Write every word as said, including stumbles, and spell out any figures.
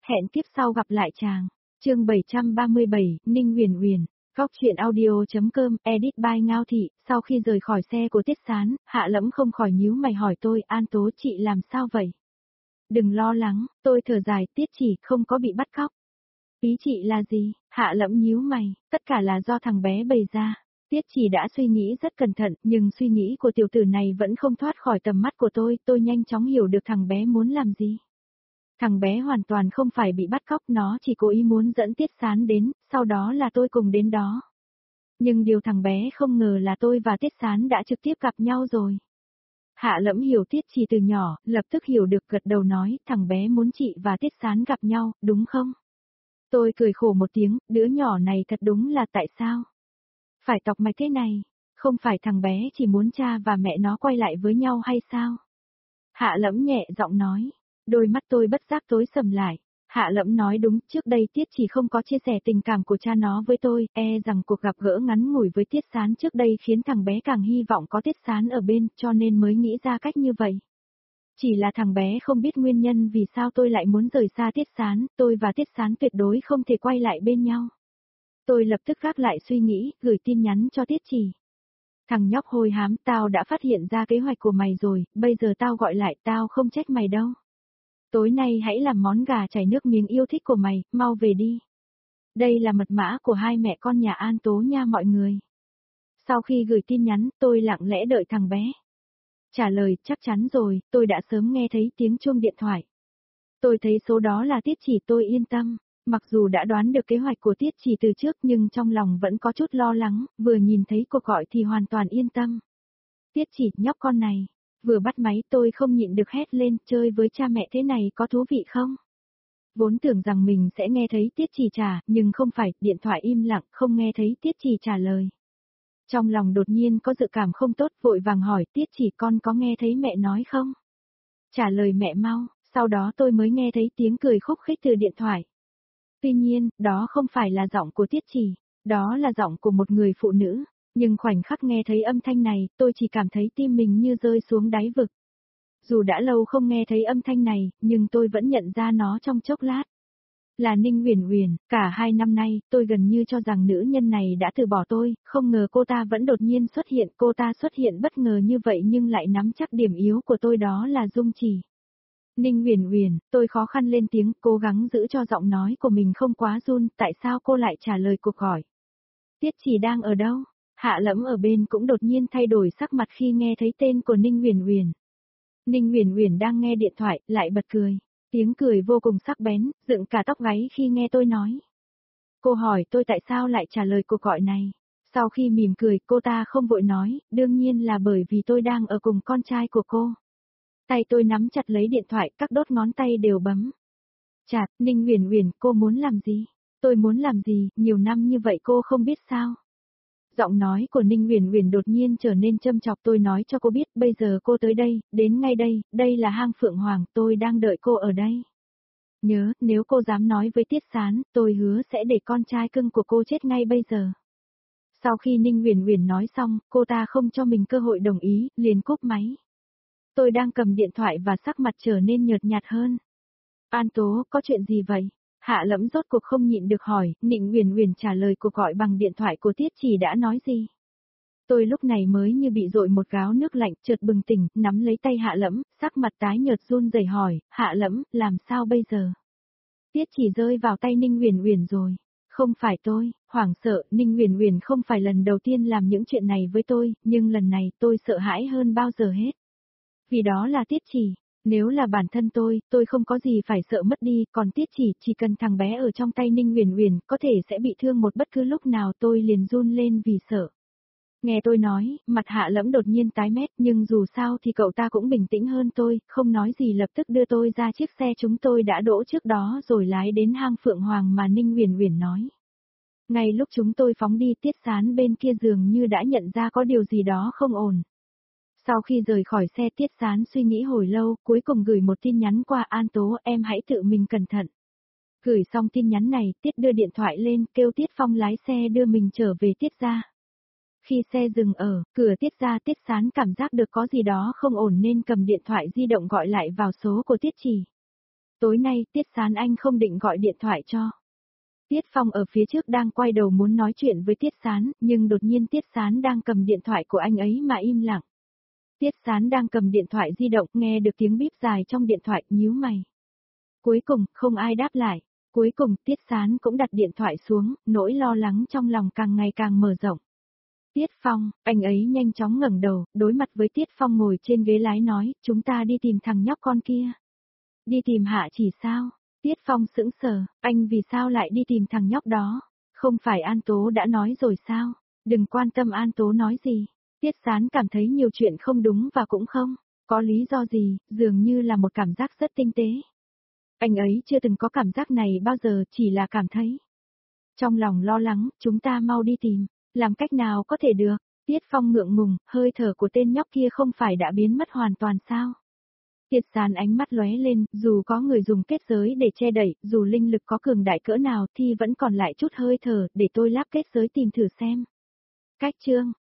Hẹn kiếp sau gặp lại chàng. Chương bảy trăm ba mươi bảy, Ninh Huyền Huyền. Góc truyện audio.com, edit by Ngao Thị. Sau khi rời khỏi xe của Tiết Sán, Hạ Lẫm không khỏi nhíu mày hỏi tôi, An Tố chị làm sao vậy? Đừng lo lắng, tôi thở dài, Tiết chỉ không có bị bắt cóc. Ý chị là gì? Hạ Lẫm nhíu mày, tất cả là do thằng bé bày ra. Tiết chỉ đã suy nghĩ rất cẩn thận, nhưng suy nghĩ của tiểu tử này vẫn không thoát khỏi tầm mắt của tôi, tôi nhanh chóng hiểu được thằng bé muốn làm gì. Thằng bé hoàn toàn không phải bị bắt cóc, nó chỉ cố ý muốn dẫn Tiết Sán đến, sau đó là tôi cùng đến đó. Nhưng điều thằng bé không ngờ là tôi và Tiết Sán đã trực tiếp gặp nhau rồi. Hạ Lẫm hiểu Tiết Chỉ từ nhỏ, lập tức hiểu được, gật đầu nói, thằng bé muốn chị và Tiết Sán gặp nhau, đúng không? Tôi cười khổ một tiếng, đứa nhỏ này thật đúng là tại sao? Phải tọc mạch thế này, không phải thằng bé chỉ muốn cha và mẹ nó quay lại với nhau hay sao? Hạ Lẫm nhẹ giọng nói, đôi mắt tôi bất giác tối sầm lại. Hạ Lẫm nói đúng, trước đây Tiết Chỉ không có chia sẻ tình cảm của cha nó với tôi, e rằng cuộc gặp gỡ ngắn ngủi với Tiết Sán trước đây khiến thằng bé càng hy vọng có Tiết Sán ở bên, cho nên mới nghĩ ra cách như vậy. Chỉ là thằng bé không biết nguyên nhân vì sao tôi lại muốn rời xa Tiết Sán, tôi và Tiết Sán tuyệt đối không thể quay lại bên nhau. Tôi lập tức gác lại suy nghĩ, gửi tin nhắn cho Tiết Chỉ. Thằng nhóc hôi hám, tao đã phát hiện ra kế hoạch của mày rồi, bây giờ tao gọi lại, tao không trách mày đâu. Tối nay hãy làm món gà chảy nước miếng yêu thích của mày, mau về đi. Đây là mật mã của hai mẹ con nhà An Tố nha mọi người. Sau khi gửi tin nhắn, tôi lặng lẽ đợi thằng bé. Trả lời, chắc chắn rồi, tôi đã sớm nghe thấy tiếng chuông điện thoại. Tôi thấy số đó là Tiết Chỉ, tôi yên tâm. Mặc dù đã đoán được kế hoạch của Tiết Chỉ từ trước nhưng trong lòng vẫn có chút lo lắng, vừa nhìn thấy cuộc gọi thì hoàn toàn yên tâm. Tiết Chỉ, nhóc con này. Vừa bắt máy tôi không nhịn được hét lên, chơi với cha mẹ thế này có thú vị không? Vốn tưởng rằng mình sẽ nghe thấy Tiết Chỉ trả, nhưng không phải, điện thoại im lặng, không nghe thấy Tiết Chỉ trả lời. Trong lòng đột nhiên có dự cảm không tốt, vội vàng hỏi, Tiết Chỉ con có nghe thấy mẹ nói không? Trả lời mẹ mau, sau đó tôi mới nghe thấy tiếng cười khúc khích từ điện thoại. Tuy nhiên, đó không phải là giọng của Tiết Chỉ, đó là giọng của một người phụ nữ. Nhưng khoảnh khắc nghe thấy âm thanh này, tôi chỉ cảm thấy tim mình như rơi xuống đáy vực. Dù đã lâu không nghe thấy âm thanh này, nhưng tôi vẫn nhận ra nó trong chốc lát. Là Ninh Huyền Huyền, cả hai năm nay, tôi gần như cho rằng nữ nhân này đã từ bỏ tôi, không ngờ cô ta vẫn đột nhiên xuất hiện, cô ta xuất hiện bất ngờ như vậy nhưng lại nắm chắc điểm yếu của tôi, đó là Dung Chỉ. Ninh Huyền Huyền, tôi khó khăn lên tiếng, cố gắng giữ cho giọng nói của mình không quá run, tại sao cô lại trả lời cuộc hỏi? Tiết Chỉ đang ở đâu? Hạ Lẫm ở bên cũng đột nhiên thay đổi sắc mặt khi nghe thấy tên của Ninh Huyền Huyền. Ninh Huyền Huyền đang nghe điện thoại, lại bật cười. Tiếng cười vô cùng sắc bén, dựng cả tóc gáy khi nghe tôi nói. Cô hỏi tôi tại sao lại trả lời cuộc gọi này. Sau khi mỉm cười, cô ta không vội nói, đương nhiên là bởi vì tôi đang ở cùng con trai của cô. Tay tôi nắm chặt lấy điện thoại, các đốt ngón tay đều bấm. Chạt, Ninh Huyền Huyền, cô muốn làm gì? Tôi muốn làm gì, nhiều năm như vậy cô không biết sao? Giọng nói của Ninh Huyền Huyền đột nhiên trở nên châm chọc, tôi nói cho cô biết, bây giờ cô tới đây, đến ngay đây, đây là hang Phượng Hoàng, tôi đang đợi cô ở đây. Nhớ, nếu cô dám nói với Tiết Sán, tôi hứa sẽ để con trai cưng của cô chết ngay bây giờ. Sau khi Ninh Huyền Huyền nói xong, cô ta không cho mình cơ hội đồng ý, liền cúp máy. Tôi đang cầm điện thoại và sắc mặt trở nên nhợt nhạt hơn. An Tố, có chuyện gì vậy? Hạ Lẫm rốt cuộc không nhịn được hỏi, Ninh Huyền Huyền trả lời cuộc gọi bằng điện thoại của Tiết Chỉ đã nói gì. Tôi lúc này mới như bị dội một gáo nước lạnh, chợt bừng tỉnh, nắm lấy tay Hạ Lẫm, sắc mặt tái nhợt run rẩy hỏi, Hạ Lẫm, làm sao bây giờ? Tiết Chỉ rơi vào tay Ninh Huyền Huyền rồi. Không phải tôi, hoảng sợ, Ninh Huyền Huyền không phải lần đầu tiên làm những chuyện này với tôi, nhưng lần này tôi sợ hãi hơn bao giờ hết. Vì đó là Tiết Chỉ. Nếu là bản thân tôi, tôi không có gì phải sợ mất đi, còn Tiết Chỉ, chỉ cần thằng bé ở trong tay Ninh Huyền Huyền, có thể sẽ bị thương một bất cứ lúc nào, tôi liền run lên vì sợ. Nghe tôi nói, mặt Hạ Lẫm đột nhiên tái mét, nhưng dù sao thì cậu ta cũng bình tĩnh hơn tôi, không nói gì lập tức đưa tôi ra chiếc xe chúng tôi đã đỗ trước đó rồi lái đến hang Phượng Hoàng mà Ninh Huyền Huyền nói. Ngay lúc chúng tôi phóng đi, Tiết Sán bên kia dường như đã nhận ra có điều gì đó không ổn. Sau khi rời khỏi xe, Tiết Sán suy nghĩ hồi lâu, cuối cùng gửi một tin nhắn qua, An Tố, em hãy tự mình cẩn thận. Gửi xong tin nhắn này, Tiết đưa điện thoại lên, kêu Tiết Phong lái xe đưa mình trở về Tiết gia. Khi xe dừng ở cửa Tiết gia, Tiết Sán cảm giác được có gì đó không ổn nên cầm điện thoại di động gọi lại vào số của Tiết Chỉ. Tối nay Tiết Sán anh không định gọi điện thoại cho. Tiết Phong ở phía trước đang quay đầu muốn nói chuyện với Tiết Sán, nhưng đột nhiên Tiết Sán đang cầm điện thoại của anh ấy mà im lặng. Tiết Sán đang cầm điện thoại di động, nghe được tiếng bíp dài trong điện thoại, nhíu mày. Cuối cùng, không ai đáp lại. Cuối cùng, Tiết Sán cũng đặt điện thoại xuống, nỗi lo lắng trong lòng càng ngày càng mở rộng. Tiết Phong, anh ấy nhanh chóng ngẩng đầu, đối mặt với Tiết Phong ngồi trên ghế lái nói, chúng ta đi tìm thằng nhóc con kia. Đi tìm Hạ Chỉ sao? Tiết Phong sững sờ, anh vì sao lại đi tìm thằng nhóc đó? Không phải An Tố đã nói rồi sao? Đừng quan tâm An Tố nói gì. Tiết Sán cảm thấy nhiều chuyện không đúng và cũng không có lý do gì, dường như là một cảm giác rất tinh tế. Anh ấy chưa từng có cảm giác này bao giờ, chỉ là cảm thấy trong lòng lo lắng, chúng ta mau đi tìm, làm cách nào có thể được. Tiết Phong ngượng ngùng, hơi thở của tên nhóc kia không phải đã biến mất hoàn toàn sao? Tiết Sán ánh mắt lóe lên, dù có người dùng kết giới để che đậy, dù linh lực có cường đại cỡ nào thì vẫn còn lại chút hơi thở, để tôi lắp kết giới tìm thử xem. Cách chương